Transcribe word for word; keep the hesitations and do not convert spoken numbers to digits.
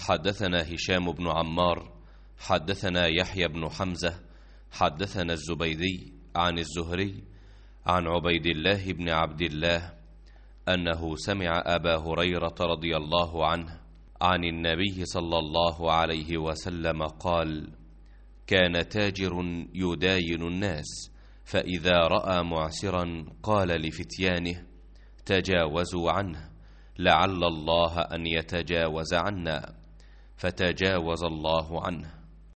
حدثنا هشام بن عمار حدثنا يحيى بن حمزة حدثنا الزبيدي عن الزهري عن عبيد الله بن عبد الله أنه سمع أبا هريرة رضي الله عنه عن النبي صلى الله عليه وسلم قال: كان تاجر يداين الناس، فإذا رأى معسرا قال لفتيانه: تجاوزوا عنه لعل الله أن يتجاوز عنا، فتجاوز الله عنه.